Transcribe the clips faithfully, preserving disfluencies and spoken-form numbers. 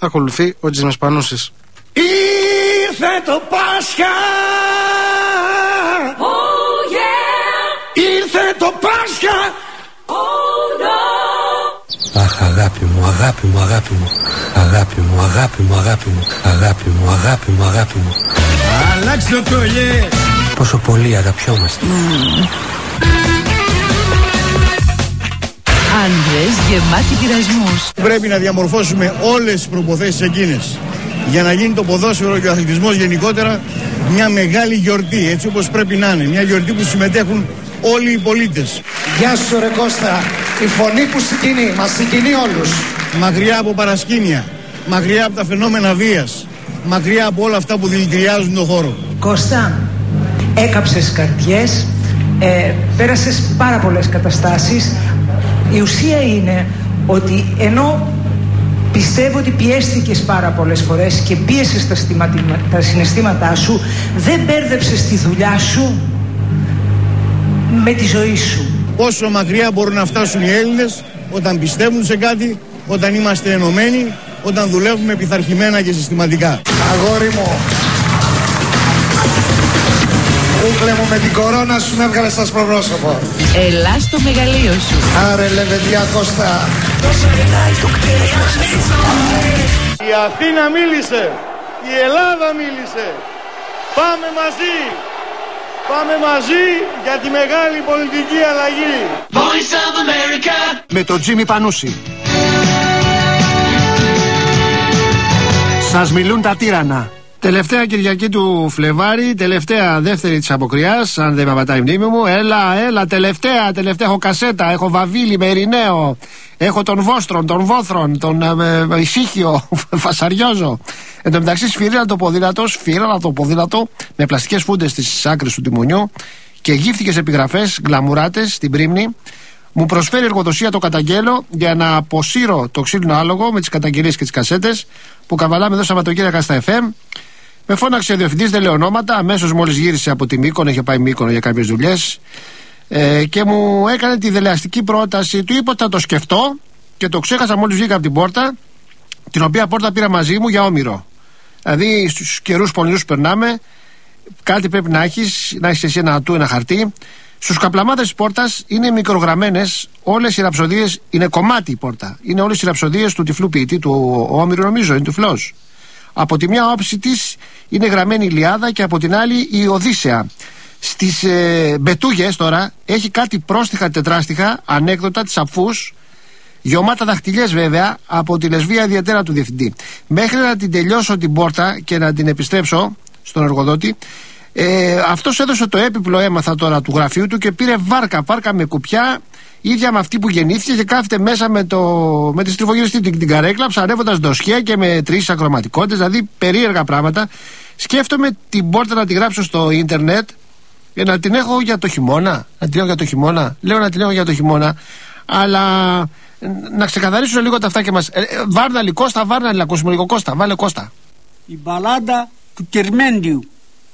Ακολουθεί ο Τζίμες Πανούσης. Ήρθε το Πάσχα. Oh yeah. Ήρθε το Πάσχα. Oh no. Αχ, αγάπη μου, αγάπη μου, αγάπη μου, αγάπη μου, αγάπη μου, αγάπη μου, αγάπη μου, αγάπη μου, αγάπη μου. Αλλάξε το κολλιέ. Πόσο πολύ αγαπιόμαστε. Mm. Άντρες γεμάτοι πειρασμούς. Πρέπει να διαμορφώσουμε όλες τις προποθέσεις εκείνες για να γίνει το ποδόσφαιρο και ο αθλητισμός γενικότερα μια μεγάλη γιορτή, έτσι όπως πρέπει να είναι. Μια γιορτή που συμμετέχουν όλοι οι πολίτες. Γεια σου ρε Κώστα, η φωνή που συγκινεί, μας συγκινεί όλους. Μακριά από παρασκήνια, μακριά από τα φαινόμενα βίας, μακριά από όλα αυτά που δηλητηριάζουν τον χώρο. Κώστα, έκαψες καρδιές, ε, πέρασες πάρα πολλές καταστάσεις. Η ουσία είναι ότι ενώ πιστεύω ότι πιέστηκες πάρα πολλές φορές και πίεσες τα, τα συναισθήματά σου, δεν μπέρδεψες τη δουλειά σου με τη ζωή σου. Πόσο μακριά μπορούν να φτάσουν οι Έλληνες όταν πιστεύουν σε κάτι, όταν είμαστε ενωμένοι, όταν δουλεύουμε πειθαρχημένα και συστηματικά. Αγόρι μου, ούκλε μου, με την κορώνα σου με έβγαλες στο σπροπρόσωπο. Ελά στο μεγαλείο σου. Άρε Λεβεντιά Κώστα. Ξεκινάει το κτίνος μέσα σου. Η Αθήνα μίλησε, η Ελλάδα μίλησε. Πάμε μαζί. Πάμε μαζί για τη μεγάλη πολιτική αλλαγή. Voice of America. Με τον Τζίμι Πανούση. Σας μιλούν τα τύρανα. Τελευταία Κυριακή του Φλεβάρι, τελευταία δεύτερη της αποκριάς, αν δεν με πατάει η μνήμη μου. Έλα, έλα, τελευταία, τελευταία. Έχω κασέτα, έχω Βαβίλη με Ειρηναίο. Έχω τον Βόστρον, τον Βόθρον, τον ε, Ησύχιο, Φασαριόζο. Εν τω μεταξύ σφυρίνα το ποδήλατο, σφυρίνα το ποδήλατο με πλαστικές φούντες στις άκρες του τιμονιού και γύφτικες επιγραφές, γκλαμουράτες στην πρίμνη. Μου προσφέρει εργοδοσία το καταγγέλω για να αποσύρω το ξύλινο άλογο με τις καταγγελίες και τις κασέτες που καβαλάμε εδώ Σαββατοκύριακα στα εφ εμ. Με φώναξε ο διευθυντής, δεν λέω ονόματα, αμέσως μόλις γύρισε από τη Μύκονο, είχε πάει Μύκονο για κάποιες δουλειές, ε, και μου έκανε τη δελεαστική πρόταση. Του είπα ότι θα το σκεφτώ και το ξέχασα μόλις βγήκα από την πόρτα, την οποία πόρτα πήρα μαζί μου για Όμηρο. Δηλαδή στους καιρούς πονηρούς που περνάμε, κάτι πρέπει να έχεις, να έχεις εσύ ένα ατού, ένα χαρτί. Στους καπλαμάδες της πόρτας είναι μικρογραμμένες όλες οι ραψοδίες, είναι κομμάτι η πόρτα. Είναι όλες οι ραψοδίες του τυφλού ποιητή, του Όμηρου, νομίζω, είναι τυφλός. Από τη μια όψη της είναι γραμμένη η Ιλιάδα και από την άλλη η Οδύσσεα. Στις ε, μπετούγες τώρα έχει κάτι πρόστιχα τετράστιχα, ανέκδοτα της Αφούς, γεωμάτα δαχτυλιές βέβαια, από τη λεσβία ιδιαίτερα του διευθυντή. Μέχρι να την τελειώσω την πόρτα και να την επιστρέψω στον εργοδότη, ε, αυτός έδωσε το έπιπλο, έμαθα τώρα, του γραφείου του και πήρε βάρκα, βάρκα με κουπιά, ίδια με αυτή που γεννήθηκε, και κάθεται μέσα με, το, με τη στριφογυριστή την, την καρέκλα, ψαρεύοντας ντοσιέ και με τρεις ακροματικότητες, δηλαδή περίεργα πράγματα. Σκέφτομαι την πόρτα να τη γράψω στο ίντερνετ για να την έχω για το χειμώνα. Να την έχω για το χειμώνα. Λέω να την έχω για το χειμώνα, αλλά να ξεκαθαρίσω λίγο τα αυτά και μας. Ε, Βάρναλη, Κώστα, Βάρναλη, να ακούσουμε λίγο. Κώστα, βάλε Κώστα. Η μπαλάντα του Κερμέντιου.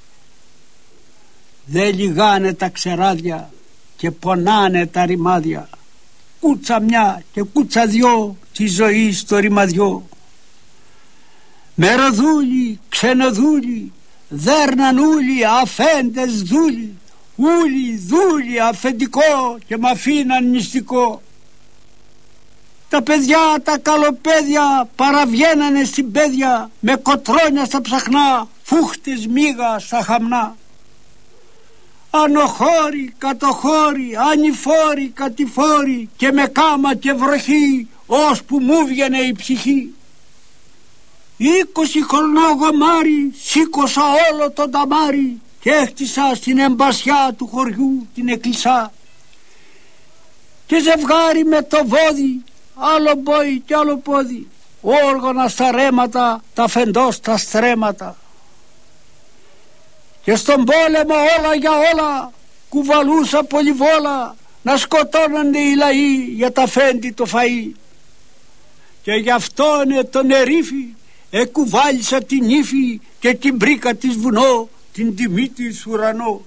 Δε λιγάνε τα ξεράδια και πονάνε τα ρημάδια. Κούτσα μια και κούτσα δυο τη ζωή στο ρημαδιό. Μεροδούλοι, ξενοδούλοι, δέρναν ούλοι, αφέντες δούλοι. Ούλοι, δούλοι, αφεντικό και μ' αφήναν νηστικό. Τα παιδιά, τα καλοπαίδια παραβγαίνανε στην πέδια με κοτρόνια στα ψαχνά, φούχτες μίγα στα χαμνά. Ανοχώροι, κατοχώροι, ανηφόροι, κατηφόροι και με κάμα και βροχή, ώσπου μου βγαινε η ψυχή. Είκοσι χρονό γομάρι, σήκωσα όλο τον ταμάρι και έχτισα στην εμπασιά του χωριού την εκκλησά. Και ζευγάρι με το βόδι, άλλο μπόι και άλλο πόδι, όργανα στα ρέματα, τα φεντό στα στρέμματα. Και στον πόλεμο όλα για όλα κουβαλούσα πολυβόλα, να σκοτώνονται οι λαοί για τα φέντη το φαΐ. Και γι' αυτόν τον ερήφη εκουβάλισα την ύφη και την μπρίκα της βουνό, την τιμή της ουρανό.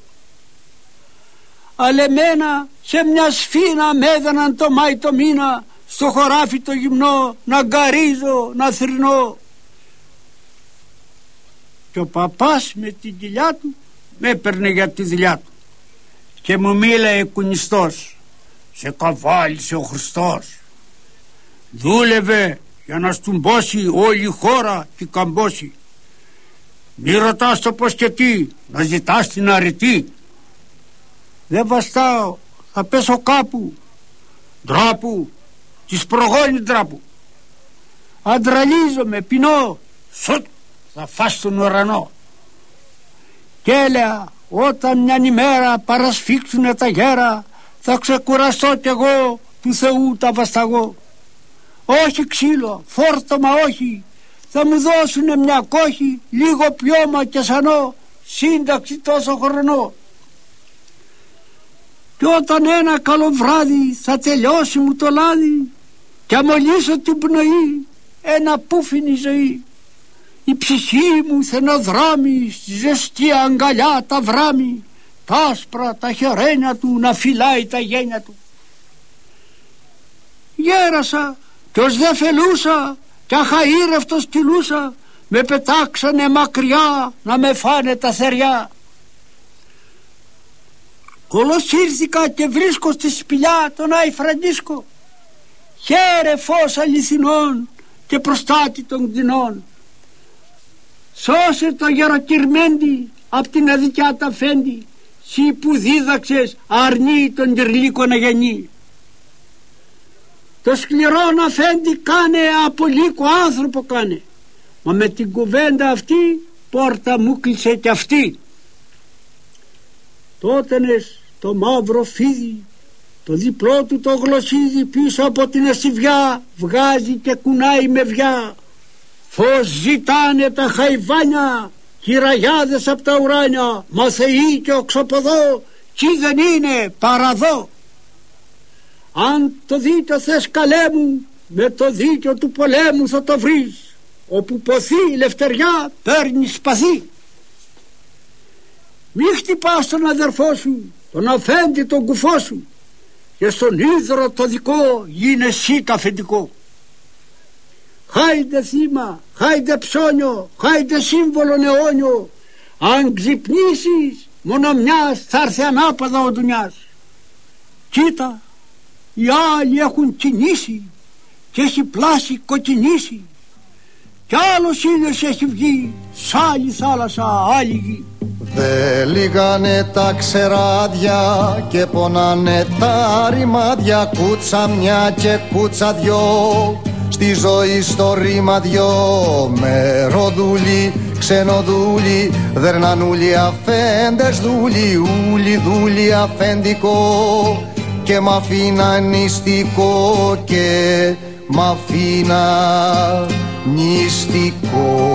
Αλλά εμένα σε μια σφήνα με έδαιναν το Μάη το μήνα, στο χωράφι το γυμνό, να γκαρίζω, να θρηνώ. και ο παπάς με την κοιλιά του με έπαιρνε για τη δουλειά του και μου μίλαε κουνιστός: σε καβάλισε ο Χριστός. Δούλευε για να στουμπώσει όλη η χώρα και καμπώσει. Μη ρωτάς το πως και τι, να ζητάς την αρετή. Δεν βαστάω, θα πέσω κάπου. Ντράπου, της προγόνη ντράπου. Αντραλίζομαι, πεινώ, σουτ, θα φας τον ουρανό. Κι έλεγα, όταν μιαν ημέρα παρασφίξουνε τα γέρα, θα ξεκουραστώ κι εγώ του Θεού τα βασταγώ. Όχι ξύλο, φόρτωμα όχι, θα μου δώσουνε μια κόχη, λίγο πιώμα και σανό, σύνταξη τόσο χρονό. Κι όταν ένα καλό βράδυ θα τελειώσει μου το λάδι κι αμολύσω την πνοή, ένα πούφινη ζωή, η ψυχή μου θενοδράμει στη ζεστή αγκαλιά τα βράμει, τα άσπρα τα χερένια του να φυλάει τα γένια του. Γέρασα κι ως δε φελούσα κι αχαήρευτος κυλούσα, με πετάξανε μακριά να με φάνε τα θεριά. Κολοσύρθηκα και βρίσκω στη σπηλιά τον Άι Φραντίσκο, χαίρε φως αληθινών και προστάτη των κτηνών. Σώσε το γεροκυρμέντι απ' την αδικιά τα φέντη, σύ που δίδαξες αρνεί τον γερλίκο να γεννεί. Το σκληρόν αφέντη κάνε από λύκο άνθρωπο κάνε, μα με την κουβέντα αυτή πόρτα μου κλείσε κι αυτή. Τότενες το μαύρο φίδι, το διπλό του το γλωσσίδι πίσω από την ασιβιά βγάζει και κουνάει με βιά. Φως ζητάνε τα χαϊβάνια, κυραγιάδες απ' τα ουράνια, μα θεοί και οξοποδό κι δεν είναι παραδό. Αν το δίκιο θες καλέ μου, με το δίκιο του πολέμου θα το βρεις, όπου ποθεί η λευτεριά παίρνει σπαθί. Μη χτυπάς τον αδερφό σου, τον αφέντη τον κουφό σου, και στον ίδρο το δικό γίνε εσύ το αφεντικό. Χάιντε θύμα, χάιντε ψώνιο, χάιντε σύμβολο αιώνιο, αν ξυπνήσεις μόνο μιας θα έρθει ανάποδα ο ντουνιάς. Κοίτα, οι άλλοι έχουν κινήσει και έχει πλάσει κοκκινήσει, κι άλλος ήλιος έχει βγει σ' άλλη θάλασσα άλλη γη. Δε λύγανε τα ξεράδια και πονάνε τα ρημάδια, κούτσα μια και κούτσα δυο, στη ζωή στο ρήμα δυο. Μεροδούλοι, ξενοδούλοι, δερνανούλοι, αφέντες δούλοι, ούλοι δούλοι αφεντικό, και μ' αφήνα νηστικό και μ' αφήνα νηστικό.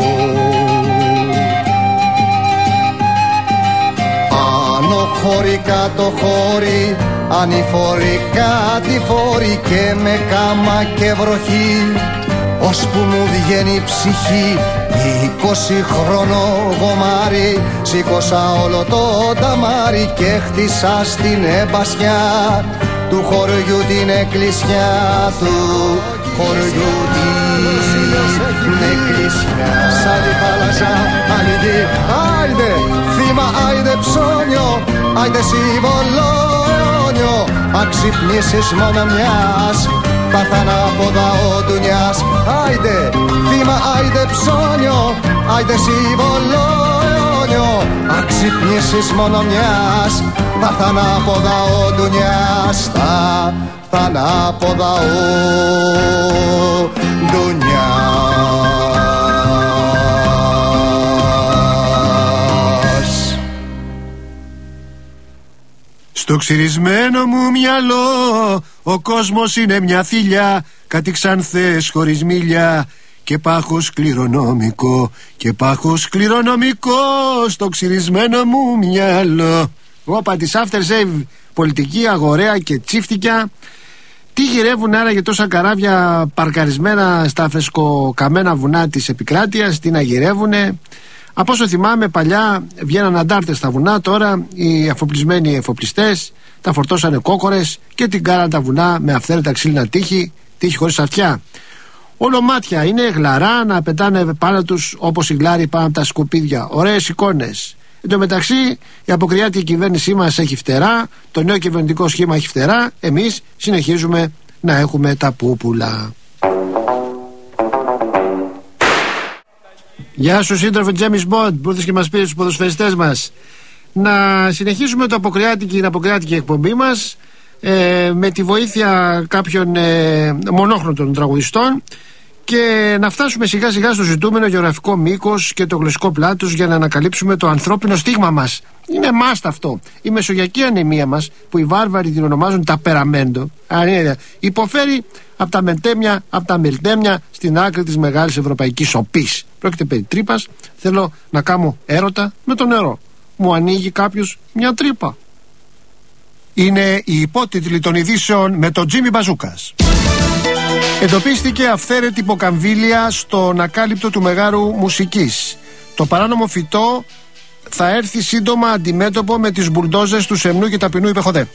Χώρι κάτω χώρι, ανηφορικά τη φόρη, και με κάμα και βροχή, ώσπου μου βγαίνει η ψυχή. Είκοσι χρονό γομάρι, σήκωσα όλο το ταμάρι και χτίσα στην εμπασιά του χωριού την εκκλησιά, του χωριού την εκκλησιά. Σ' άλλη θάλασσα, άλλη γη, άιντε θύμα, άιντε ψώνιο, άιντε σύμβολο αιώνιο. Αν ξυπνήσεις μόνο μιας, θα έρθει ανάποδα ο ντουνιάς. Άιντε θύμα, άιντε ψώνιο, άιντε σύμβολο αιώνιο. Αν ξυπνήσεις μόνο μιας, θα έρθει ανάποδα ο ντουνιάς. Θα έρθει ανάποδα ο ντουνιάς. Στο ξυρισμένο μου μυαλό ο κόσμος είναι μια θηλιά, κάτι ξανθές χωρίς μίλια και πάχος κληρονομικό, και πάχος κληρονομικό στο ξυρισμένο μου μυαλό. Όπα, της after save πολιτική, αγοραία και τσίφτικια. Τι γυρεύουν άραγε τόσα καράβια παρκαρισμένα στα φρεσκοκαμένα βουνά της επικράτειας, τι να γυρεύουνε? Από όσο θυμάμαι, παλιά βγαίναν αντάρτες στα βουνά, τώρα οι αφοπλισμένοι εφοπλιστές τα φορτώσανε κόκορες και την κάναν τα βουνά με αυθαίρετα ξύλινα τείχη, τείχη χωρίς αυτιά. Όλο μάτια, είναι γλαρά να πετάνε πάνω τους όπως οι γλάροι πάνω από τα σκουπίδια. Ωραίες εικόνες. Εν τω μεταξύ, η αποκριάτικη κυβέρνησή μας έχει φτερά, το νέο κυβερνητικό σχήμα έχει φτερά. Εμείς συνεχίζουμε να έχουμε τα πούπουλα. Γεια σου, σύντροφε Τζέμις Μποντ, που ήρθες και μας πήρες τους ποδοσφαιριστές μας. Να συνεχίσουμε το αποκριάτικη, την αποκριάτικη εκπομπή μας ε, με τη βοήθεια κάποιων ε, μονόχρονων τραγουδιστών και να φτάσουμε σιγά σιγά στο ζητούμενο γεωγραφικό μήκος και το γλωσσικό πλάτος για να ανακαλύψουμε το ανθρώπινο στίγμα μας. Είναι μάστα αυτό. Η μεσογειακή ανεμία μας, που οι βάρβαροι την ονομάζουν ταπεραμέντο, υποφέρει από τα μελτέμια, από τα μελτέμια στην άκρη της μεγάλης ευρωπαϊκής οπής. Πρόκειται περί τρύπας. Θέλω να κάνω έρωτα με το νερό. Μου ανοίγει κάποιος μια τρύπα. Είναι οι υπότιτλοι των ειδήσεων με τον Τζίμι Μπαζούκας. Εντοπίστηκε αυθαίρετη υποκαμβίλια στον ακάλυπτο του Μεγάρου Μουσικής. Το παράνομο φυτό θα έρθει σύντομα αντιμέτωπο με τις μπουλντόζες του σεμνού και ταπεινού, είπε Χοδέ.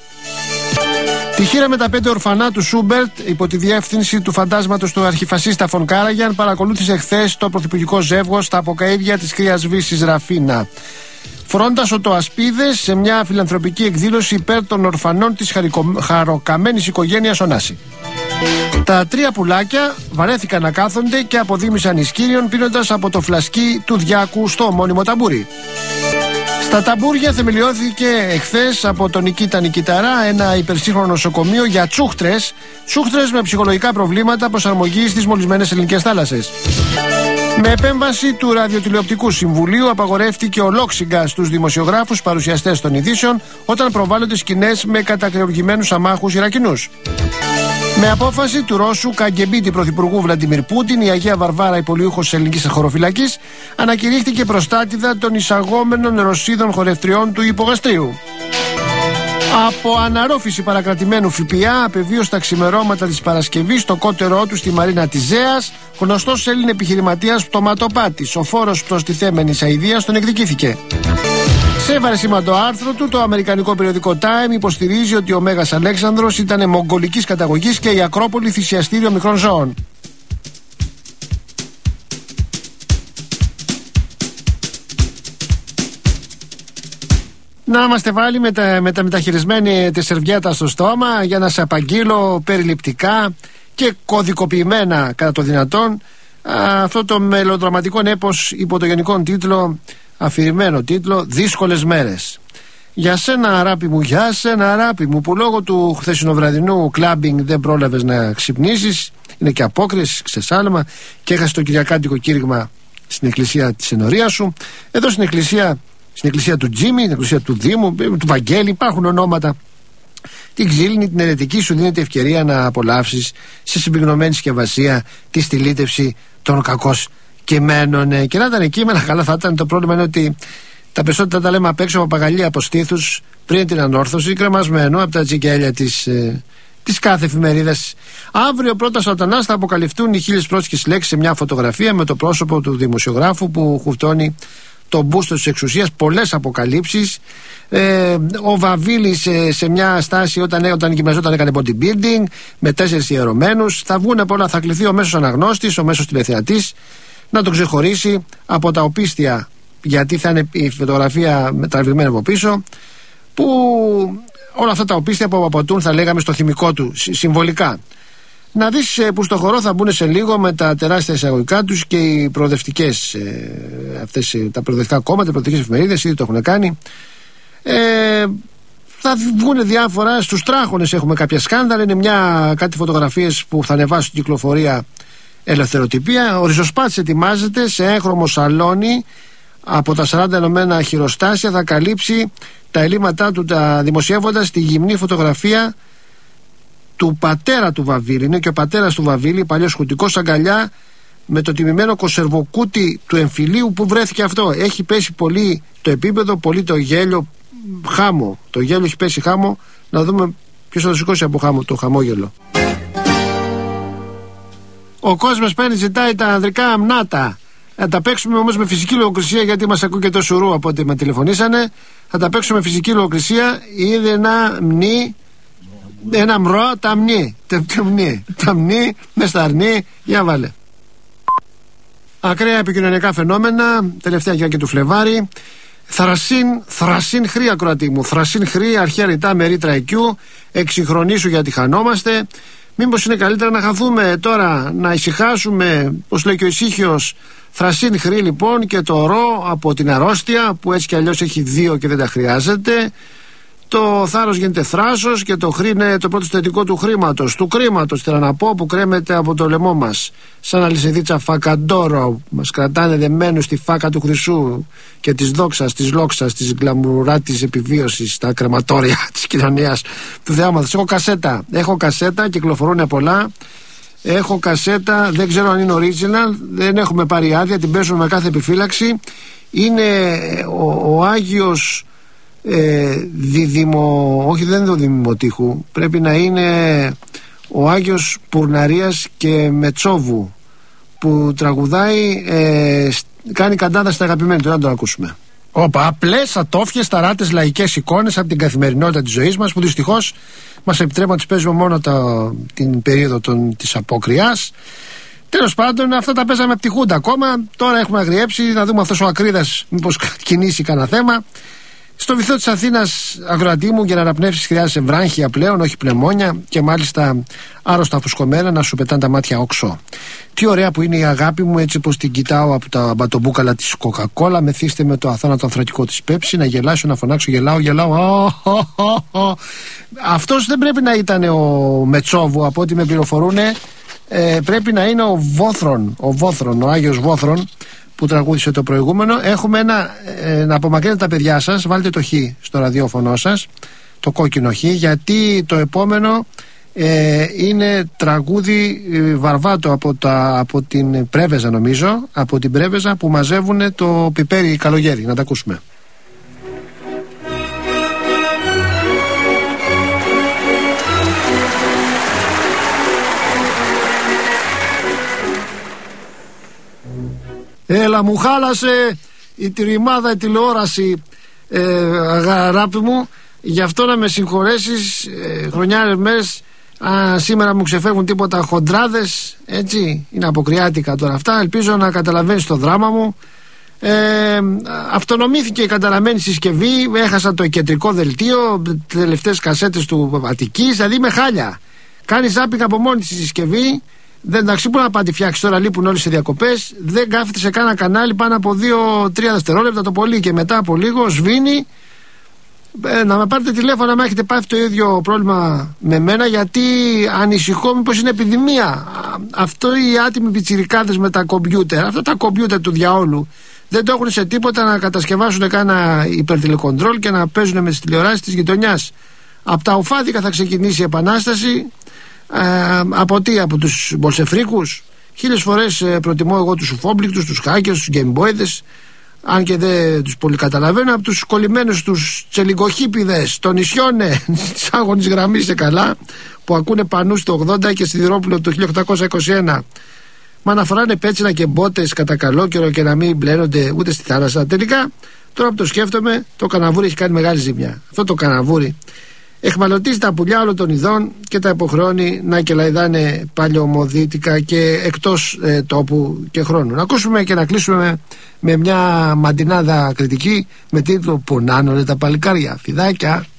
Τη χείρα με τα πέντε ορφανά του Σούμπερτ, υπό τη διεύθυνση του φαντάσματος του αρχιφασίστα Φον Κάραγιαν, παρακολούθησε χθες το πρωθυπουργικό ζεύγος στα αποκαΐδια της κρύας Βύσσης Ραφίνα. Φρόντας οτοασπίδες σε μια φιλανθρωπική εκδήλωση υπέρ των ορφανών της χαρικο... χαροκαμένης οικογένειας Ωνάση. Τα τρία πουλάκια βαρέθηκαν να κάθονται και αποδίμησαν ισκύριον πίνοντας από το φλασκί του Διάκου στο ομώνυμο ταμπούρι. Στα ταμπούρια θεμελιώθηκε εχθές από τον Νικήτα Νικηταρά ένα υπερσύγχρονο νοσοκομείο για τσούχτρες, τσούχτρες με ψυχολογικά προβλήματα προσαρμογής στις μολυσμένες ελληνικές θάλασσες. Με επέμβαση του Ραδιοτηλεοπτικού Συμβουλίου απαγορεύτηκε ολόξυγκα στους δημοσιογράφους παρουσιαστές των ειδήσεων όταν προβάλλονται σκηνές με κατακρεουργημένους αμάχους Ιρακινούς. Με απόφαση του Ρώσου Καγκεμπίτη πρωθυπουργού Βλαντιμίρ Πούτιν, η Αγία Βαρβάρα, υπολείουχος της ελληνικής χωροφυλακής, ανακηρύχθηκε προστάτηδα των εισαγόμενων Ρωσίδων χορευτριών του υπογαστρίου. Από αναρρόφηση παρακρατημένου ΦΠΑ απεβίωσε τα ξημερώματα της Παρασκευής στο κότερό του στη Μαρίνα της Ζέας, γνωστός Έλλην επιχειρηματίας πτωματοπάτης. Ο φόρος προστιθέμενης αηδίας τον εκδικήθηκε. Σε βαρεσίμαντο άρθρο του, το αμερικανικό περιοδικό Time υποστηρίζει ότι ο Μέγας Αλέξανδρος ήταν μογγολικής καταγωγής και η Ακρόπολη θυσιαστήριο μικρών ζώων. Να είμαστε βάλει με τα, με τα μεταχειρισμένη τη σερβιέτα στο στόμα για να σε απαγγείλω περιληπτικά και κωδικοποιημένα κατά το δυνατόν α, αυτό το μελοδραματικό έπος υπό το γενικό τίτλο, αφηρημένο τίτλο, «Δύσκολες μέρες». Για σένα αγάπη μου, για σένα αγάπη μου, που λόγω του χθεσινοβραδινού κλάμπινγκ δεν πρόλαβες να ξυπνήσεις, είναι και απόκριση, ξεσάλμα, και έχασε το κυριακάτικο κήρυγμα στην εκκλησία της ενορίας σου. Εδώ στην εκκλησία, στην εκκλησία του Τζίμι, στην εκκλησία του Δήμου, του Βαγγέλη, υπάρχουν ονόματα. Την ξύλινη, την ερετική, σου δίνεται ευκαιρία να απολαύσεις σε συμπυκνωμένη συσκευασία τη στυλίτευση των κακώς κειμένων. Και να ήταν κείμενα, καλά θα ήταν. Το πρόβλημα είναι ότι τα περισσότερα τα λέμε απ' έξω από παγαλία, από στήθους, πριν την ανόρθωση, κρεμασμένο από τα τσικέλια της, ε, της κάθε εφημερίδας. Αύριο πρώτα Σατανάς θα αποκαλυφθούν οι χίλιες πρόσχες λέξεις σε μια φωτογραφία με το πρόσωπο του δημοσιογράφου που χουφτώνει το μπούστο της εξουσίας. Πολλές αποκαλύψεις. Ε, ο Βαβίλης σε, σε μια στάση όταν, όταν γυμναζόταν έκανε bodybuilding με τέσσερις ιερωμένους. Θα βγουν από όλα, θα κληθεί ο μέσος αναγνώστης, ο μέσος τηλεθεατής να τον ξεχωρίσει από τα οπίστια, γιατί θα είναι η φωτογραφία τραβηγμένη από πίσω, που όλα αυτά τα οπίστια που αποτούν, θα λέγαμε, στο θυμικό του συμβολικά. Να δεις ε, που στο χορό θα μπουν σε λίγο με τα τεράστια εισαγωγικά τους και οι προοδευτικές ε, αυτές, ε, τα προοδευτικά κόμματα, οι προοδευτικές εφημερίδες ήδη το έχουν κάνει. Ε, θα βγουν διάφορα, στους τράχονες έχουμε κάποια σκάνδαλα, είναι μια, κάτι φωτογραφίες που θα ανεβάσουν στην κυκλοφορία ελευθεροτυπία. Ο Ριζοσπάτης ετοιμάζεται σε έγχρωμο σαλόνι από τα σαράντα ενωμένα χειροστάσια, θα καλύψει τα ελλείμματά του, τα δημοσιεύοντας τη γυμνή φωτογραφία του πατέρα του Βαβίλη. Είναι και ο πατέρας του Βαβίλη, παλιός χουτικός, αγκαλιά με το τιμημένο κονσερβοκούτι του εμφυλίου που βρέθηκε αυτό. Έχει πέσει πολύ το επίπεδο, πολύ το γέλιο, χάμο. Το γέλιο έχει πέσει χάμο. Να δούμε ποιος θα το σηκώσει από χάμο το χαμόγελο. Ο κόσμος παίρνει, ζητάει τα ανδρικά αμνάτα. Θα τα παίξουμε όμως με φυσική λογοκρισία, γιατί μας ακούει και το σουρού από ό,τι με τηλεφωνήσανε. Θα τα παίξουμε με φυσική λογοκρισία. Είδε να μνή Ένα μρό, ταμνί. Ταμνί. Ταμνί, με σταρνί. Για βάλε. Ακραία επικοινωνιακά φαινόμενα. Τελευταία Κυριακή του Φλεβάρι. Θρασίν, θρασίν χρή, ακροατή μου. Θρασίν χρή, αρχαία ρητά με ρήτρα εκιού. Εξυγχρονίσου γιατί χανόμαστε. Μήπως είναι καλύτερα να χαθούμε τώρα, να ησυχάσουμε, όπως λέει και ο ησύχιος. Θρασίν χρή λοιπόν, και το ρο από την αρρώστια που έτσι κι αλλιώς έχει δύο και δεν τα χρειάζεται. Το θάρρος γίνεται θράσος και το χρή είναι το πρώτο θετικό του χρήματος, του κρίματος θέλω να πω, που κρέμεται από το λαιμό μας. Σαν αλυσιδίτσα φακαντόρο, μας κρατάνε δεμένους στη φάκα του χρυσού και της δόξας, της λόξας, της γκλαμουρά της επιβίωσης στα κρεματόρια της κοινωνίας του θεάματος. Έχω κασέτα, έχω κασέτα, κυκλοφορούν πολλά. Έχω κασέτα, δεν ξέρω αν είναι original, δεν έχουμε πάρει άδεια, την παίζουμε με κάθε επιφύλαξη. Είναι ο, ο Άγιος ε, διδυμο, όχι δεν είναι ο Δημοτήχου, πρέπει να είναι ο Άγιος Πουρναρίας και Μετσόβου, που τραγουδάει, ε, κάνει καντάδα στα αγαπημένη του. Να το ακούσουμε. Όπα, απλές, ατόφιες, ταράτες, λαϊκές εικόνες από την καθημερινότητα της ζωής μας, που δυστυχώς μας επιτρέπουν να τις παίζουμε μόνο το, την περίοδο των, της απόκριας. Τέλος πάντων, αυτά τα παίζαμε πτυχούντα ακόμα. Τώρα έχουμε αγριέψει, να δούμε αυτός ο Ακρίδας μήπως κινήσει κανένα θέμα. Στο βυθό της Αθήνας, αγροατή μου, για να αναπνεύσεις χρειάζεσαι βράχια πλέον, όχι πνευμόνια, και μάλιστα άρρωστα φουσκωμένα να σου πετάνε τα μάτια όξο. Τι ωραία που είναι η αγάπη μου, έτσι πως την κοιτάω από τα μπατομπούκαλα της Coca-Cola. Μεθύστε με το αθάνατο ανθρακικό της Πέψη, να γελάσω, να φωνάξω, γελάω, γελάω. Αυτός δεν πρέπει να ήταν ο Μετσόβου, από ό,τι με πληροφορούν. Ε, πρέπει να είναι ο Βόθρον, ο Βόθρον, ο Άγιος Βόθρον, που τραγούδισε το προηγούμενο. Έχουμε ένα, ε, να απομακρύνετε τα παιδιά σας, βάλτε το χ στο ραδιόφωνο σας, το κόκκινο χ, γιατί το επόμενο ε, είναι τραγούδι ε, Βαρβάτο από, τα, από την Πρέβεζα, νομίζω, από την Πρέβεζα, που μαζεύουν το πιπέρι καλογέρι. Να τα ακούσουμε. Έλα, μου χάλασε η τριμάδα, η τηλεόραση, ε, αγαράπη μου. Γι' αυτό να με συγχωρέσεις, ε, χρονιάρες μέρες. Α, σήμερα μου ξεφεύγουν τίποτα χοντράδες, έτσι, είναι αποκριάτικα τώρα αυτά. Ελπίζω να καταλαβαίνεις το δράμα μου. ε, Αυτονομήθηκε η καταραμένη συσκευή. Έχασα το κεντρικό δελτίο, τελευταίες κασέτες του Αττικής. Δηλαδή με χάλια. Κάνει ζάπινγκ από μόνη τη συσκευή. Δεν εντάξει, μπορεί να πάει τη φτιάξει τώρα, λείπουν όλοι σε διακοπές. Δεν κάθεται σε κάνα κανάλι πάνω από δύο τρία δευτερόλεπτα το πολύ, και μετά από λίγο σβήνει. Ε, να με πάρετε τηλέφωνο αν έχετε πάθει το ίδιο πρόβλημα με μένα, γιατί ανησυχώ μήπως είναι επιδημία. Αυτό οι άτιμοι πιτσιρικάδες με τα κομπιούτερ, αυτά τα κομπιούτερ του διαόλου, δεν το έχουν σε τίποτα να κατασκευάσουν κάνα υπερτηλεκοντρόλ και να παίζουν με τις τηλεοράσεις της γειτονιάς. Από τα οφάδικα θα ξεκινήσει η επανάσταση. Ε, από τι, από τους Μπολσεφρίκους. Χίλιες φορές ε, προτιμώ εγώ τους ουφόμπληκτους, τους hackers, τους gameboydες, αν και δεν τους πολύ καταλαβαίνω, από τους κολλημένους τους τσελιγκοχίπηδες των νησιών της άγωνης γραμμής σε καλά, που ακούνε Πανούς το ογδόντα και Σιδηρόπουλο το χίλια οκτακόσια είκοσι ένα. Μα να φοράνε πέτσινα και μπότες κατά καλό καιρό και να μην μπλένονται ούτε στη θάλασσα. Τελικά, τώρα που το σκέφτομαι, το καναβούρι έχει κάνει μεγάλη ζημιά. Αυτό το καναβούρι εχμαλωτίζει τα πουλιά όλων των ειδών και τα υποχρεώνει να κελαϊδάνε παλαιομοδίτικα και εκτός ε, τόπου και χρόνου. Να ακούσουμε και να κλείσουμε με, με μια μαντινάδα κριτική με τίτλο «Πονάνε τα παλικάρια». Φιδάκια.